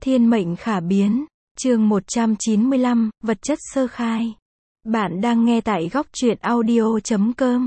Thiên mệnh khả biến, chương 195, vật chất sơ khai. Bạn đang nghe tại góc truyện audio.com.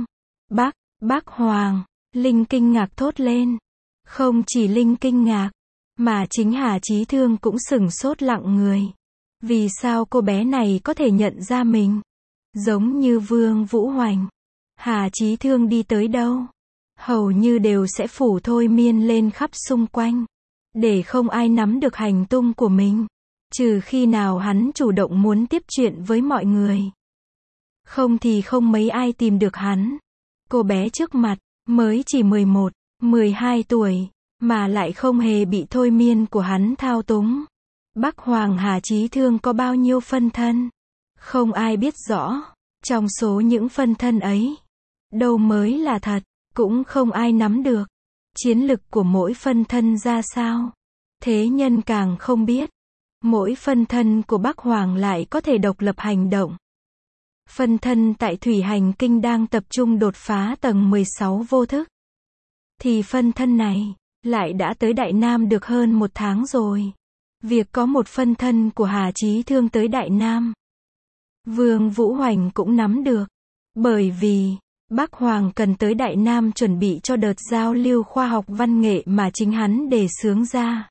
Bác Hoàng, Linh kinh ngạc thốt lên. Không chỉ Linh kinh ngạc, mà chính Hà Chí Thương cũng sửng sốt lặng người. Vì sao cô bé này có thể nhận ra mình? Giống như Vương Vũ Hoành, Hà Chí Thương đi tới đâu, hầu như đều sẽ phủ thôi miên lên khắp xung quanh, để không ai nắm được hành tung của mình, trừ khi nào hắn chủ động muốn tiếp chuyện với mọi người. Không thì không mấy ai tìm được hắn. Cô bé trước mặt, mới chỉ 11, 12 tuổi, mà lại không hề bị thôi miên của hắn thao túng. Bác Hoàng Hà Chí Thương có bao nhiêu phân thân? Không ai biết rõ. Trong số những phân thân ấy, đâu mới là thật, cũng không ai nắm được. Chiến lực của mỗi phân thân ra sao? Thế nhân càng không biết. Mỗi phân thân của Bác Hoàng lại có thể độc lập hành động. Phân thân tại Thủy Hành Kinh đang tập trung đột phá tầng 16 vô thức. Thì phân thân này, lại đã tới Đại Nam được hơn 1 tháng rồi. Việc có một phân thân của Hà Chí Thương tới Đại Nam, Vương Vũ Hoành cũng nắm được. Bởi vì, Bác Hoàng cần tới Đại Nam chuẩn bị cho đợt giao lưu khoa học văn nghệ mà chính hắn đề xướng ra.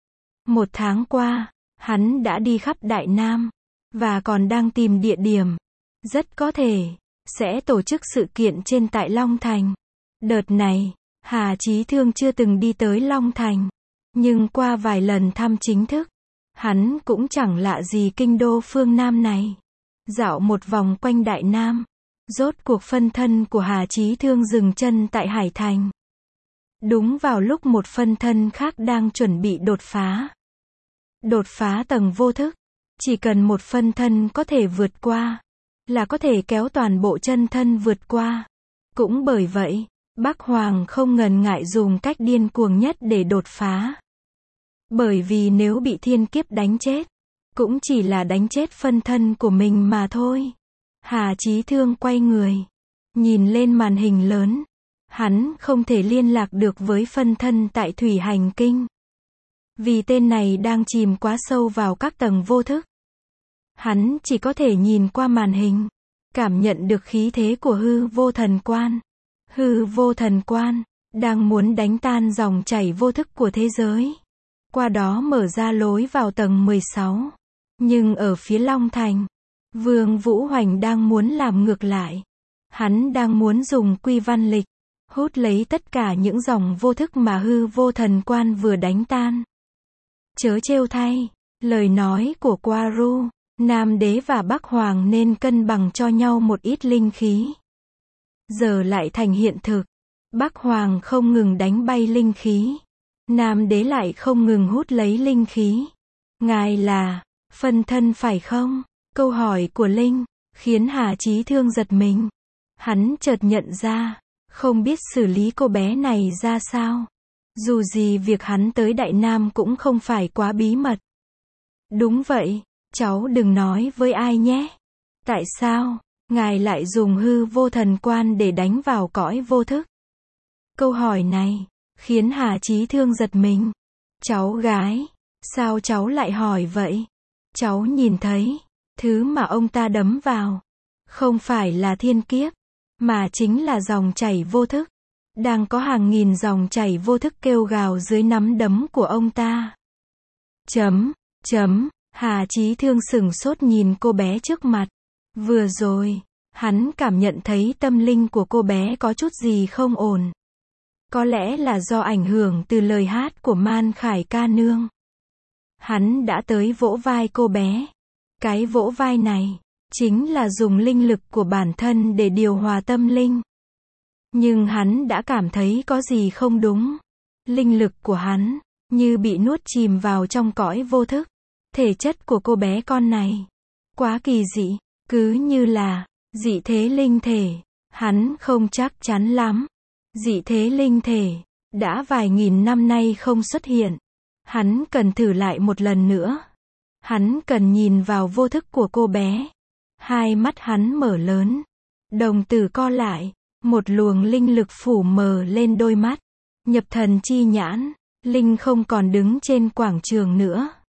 1 tháng qua, hắn đã đi khắp Đại Nam, và còn đang tìm địa điểm. Rất có thể, sẽ tổ chức sự kiện trên tại Long Thành. Đợt này, Hà Chí Thương chưa từng đi tới Long Thành. Nhưng qua vài lần thăm chính thức, hắn cũng chẳng lạ gì kinh đô phương Nam này. Dạo một vòng quanh Đại Nam, rốt cuộc phân thân của Hà Chí Thương dừng chân tại Hải Thành. Đúng vào lúc một phân thân khác đang chuẩn bị đột phá. Đột phá tầng vô thức, chỉ cần một phân thân có thể vượt qua, là có thể kéo toàn bộ chân thân vượt qua. Cũng bởi vậy, Bác Hoàng không ngần ngại dùng cách điên cuồng nhất để đột phá. Bởi vì nếu bị thiên kiếp đánh chết, cũng chỉ là đánh chết phân thân của mình mà thôi. Hà Chí Thương quay người, nhìn lên màn hình lớn. Hắn không thể liên lạc được với phân thân tại Thủy Hành Kinh. Vì tên này đang chìm quá sâu vào các tầng vô thức. Hắn chỉ có thể nhìn qua màn hình, cảm nhận được khí thế của hư vô thần quan. Hư vô thần quan, đang muốn đánh tan dòng chảy vô thức của thế giới. Qua đó mở ra lối vào tầng 16. Nhưng ở phía Long Thành, Vương Vũ Hoành đang muốn làm ngược lại. Hắn đang muốn dùng quy văn lịch, hút lấy tất cả những dòng vô thức mà hư vô thần quan vừa đánh tan. Chớ trêu thay, lời nói của Quaru, Nam Đế và Bắc Hoàng nên cân bằng cho nhau một ít linh khí. Giờ lại thành hiện thực. Bắc Hoàng không ngừng đánh bay linh khí. Nam Đế lại không ngừng hút lấy linh khí. Ngài là phân thân phải không? Câu hỏi của Linh khiến Hà Chí Thương giật mình. Hắn chợt nhận ra, không biết xử lý cô bé này ra sao. Dù gì việc hắn tới Đại Nam cũng không phải quá bí mật. Đúng vậy, cháu đừng nói với ai nhé. Tại sao ngài lại dùng hư vô thần quan để đánh vào cõi vô thức? Câu hỏi này khiến Hà Chí Thương giật mình. Cháu gái, sao cháu lại hỏi vậy? Cháu nhìn thấy, thứ mà ông ta đấm vào, không phải là thiên kiếp, mà chính là dòng chảy vô thức. Đang có hàng nghìn dòng chảy vô thức kêu gào dưới nắm đấm của ông ta. Hà Chí Thương sửng sốt nhìn cô bé trước mặt. Vừa rồi, hắn cảm nhận thấy tâm linh của cô bé có chút gì không ổn. Có lẽ là do ảnh hưởng từ lời hát của Man Khải ca nương. Hắn đã tới vỗ vai cô bé. Cái vỗ vai này, chính là dùng linh lực của bản thân để điều hòa tâm linh. Nhưng hắn đã cảm thấy có gì không đúng. Linh lực của hắn, như bị nuốt chìm vào trong cõi vô thức. Thể chất của cô bé con này, quá kỳ dị, cứ như là dị thế linh thể. Hắn không chắc chắn lắm. Dị thế linh thể, đã vài nghìn năm nay không xuất hiện. Hắn cần thử lại một lần nữa. Hắn cần nhìn vào vô thức của cô bé. Hai mắt hắn mở lớn. Đồng tử co lại. Một luồng linh lực phủ mờ lên đôi mắt. Nhập thần chi nhãn. Linh không còn đứng trên quảng trường nữa.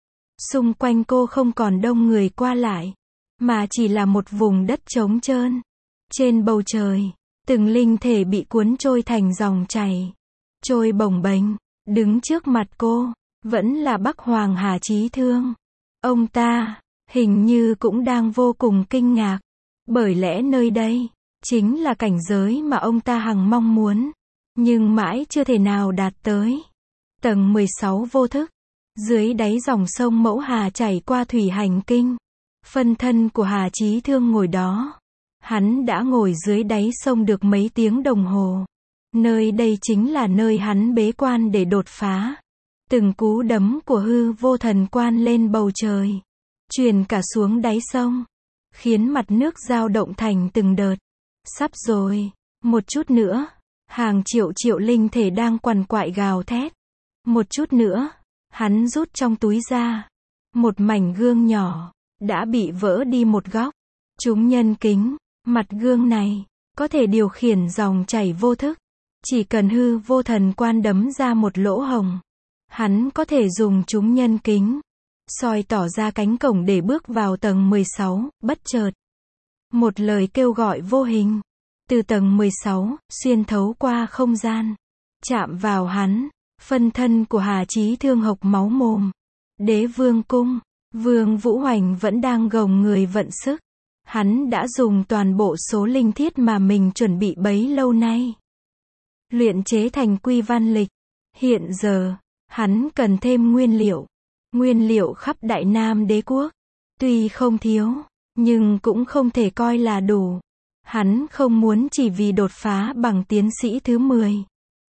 Xung quanh cô không còn đông người qua lại, mà chỉ là một vùng đất trống trơn. Trên bầu trời, từng linh thể bị cuốn trôi thành dòng chảy, trôi bồng bềnh. Đứng trước mặt cô, vẫn là Bắc Hoàng Hà Chí Thương. Ông ta, hình như cũng đang vô cùng kinh ngạc, bởi lẽ nơi đây, chính là cảnh giới mà ông ta hằng mong muốn, nhưng mãi chưa thể nào đạt tới. Tầng 16 vô thức, dưới đáy dòng sông Mẫu Hà chảy qua thủy hành kinh. Phân thân của Hà Chí Thương ngồi đó. Hắn đã ngồi dưới đáy sông được mấy tiếng đồng hồ. Nơi đây chính là nơi hắn bế quan để đột phá. Từng cú đấm của hư vô thần quan lên bầu trời, truyền cả xuống đáy sông, khiến mặt nước dao động thành từng đợt. Sắp rồi, một chút nữa, hàng triệu triệu linh thể đang quằn quại gào thét. Một chút nữa, hắn rút trong túi ra một mảnh gương nhỏ, đã bị vỡ đi một góc. Chúng nhân kính, mặt gương này có thể điều khiển dòng chảy vô thức. Chỉ cần hư vô thần quan đấm ra một lỗ hổng, hắn có thể dùng chúng nhân kính soi tỏ ra cánh cổng để bước vào tầng 16. Bất chợt, một lời kêu gọi vô hình từ tầng 16 xuyên thấu qua không gian, chạm vào hắn. Phân thân của Hà Chí Thương hộc máu mồm. Đế Vương cung, Vương Vũ Hoành vẫn đang gồng người vận sức. Hắn đã dùng toàn bộ số linh thiết mà mình chuẩn bị bấy lâu nay, luyện chế thành quy văn lịch. Hiện giờ, hắn cần thêm nguyên liệu. Nguyên liệu khắp Đại Nam Đế quốc, tuy không thiếu, nhưng cũng không thể coi là đủ. Hắn không muốn chỉ vì đột phá bằng tiến sĩ thứ 10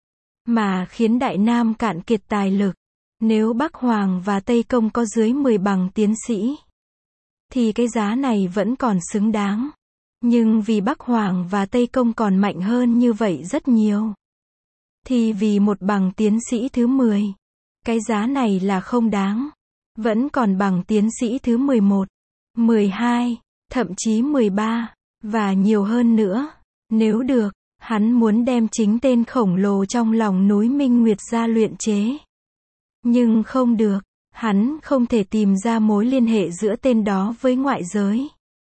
mà khiến Đại Nam cạn kiệt tài lực. Nếu Bắc Hoàng và Tây Công có dưới 10 bằng tiến sĩ, thì cái giá này vẫn còn xứng đáng. Nhưng vì Bắc Hoàng và Tây Công còn mạnh hơn như vậy rất nhiều, thì vì một bằng tiến sĩ thứ 10, cái giá này là không đáng. Vẫn còn bằng tiến sĩ thứ 11, 12, thậm chí 13, và nhiều hơn nữa. Nếu được, hắn muốn đem chính tên khổng lồ trong lòng núi Minh Nguyệt ra luyện chế. Nhưng không được, hắn không thể tìm ra mối liên hệ giữa tên đó với ngoại giới.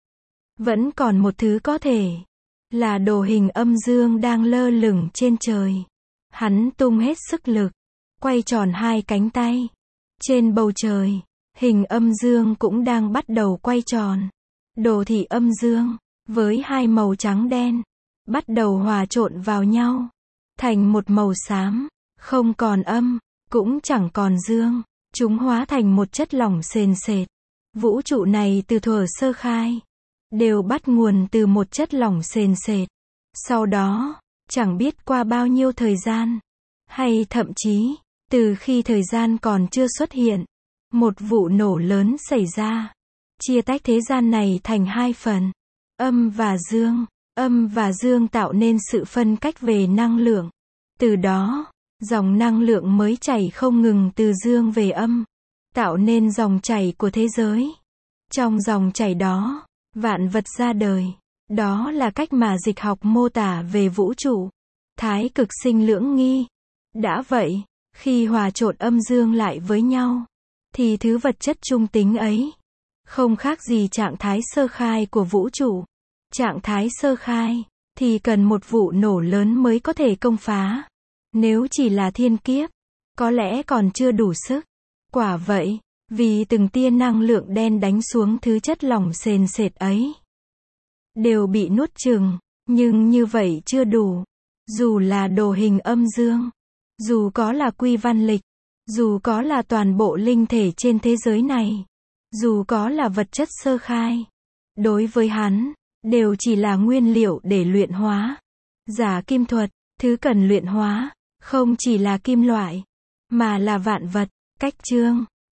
Vẫn còn một thứ có thể, là đồ hình âm dương đang lơ lửng trên trời. Hắn tung hết sức lực, quay tròn hai cánh tay. Trên bầu trời, hình âm dương cũng đang bắt đầu quay tròn. Đồ thị âm dương, với hai màu trắng đen, bắt đầu hòa trộn vào nhau, thành một màu xám, không còn âm, cũng chẳng còn dương. Chúng hóa thành một chất lỏng sền sệt. Vũ trụ này từ thuở sơ khai, đều bắt nguồn từ một chất lỏng sền sệt. Sau đó, chẳng biết qua bao nhiêu thời gian, hay thậm chí, từ khi thời gian còn chưa xuất hiện, một vụ nổ lớn xảy ra, chia tách thế gian này thành hai phần, âm và dương. Âm và dương tạo nên sự phân cách về năng lượng. Từ đó, dòng năng lượng mới chảy không ngừng từ dương về âm, tạo nên dòng chảy của thế giới. Trong dòng chảy đó, vạn vật ra đời. Đó là cách mà dịch học mô tả về vũ trụ. Thái cực sinh lưỡng nghi. Đã vậy, khi hòa trộn âm dương lại với nhau, thì thứ vật chất trung tính ấy không khác gì trạng thái sơ khai của vũ trụ. Trạng thái sơ khai thì cần một vụ nổ lớn mới có thể công phá. Nếu chỉ là thiên kiếp, có lẽ còn chưa đủ sức. Quả vậy, vì từng tia năng lượng đen đánh xuống thứ chất lỏng sền sệt ấy, đều bị nuốt chửng, nhưng như vậy chưa đủ. Dù là đồ hình âm dương, dù có là quy văn lịch, dù có là toàn bộ linh thể trên thế giới này, dù có là vật chất sơ khai, đối với hắn, đều chỉ là nguyên liệu để luyện hóa. Giả kim thuật, thứ cần luyện hóa, không chỉ là kim loại, mà là vạn vật. Cách chương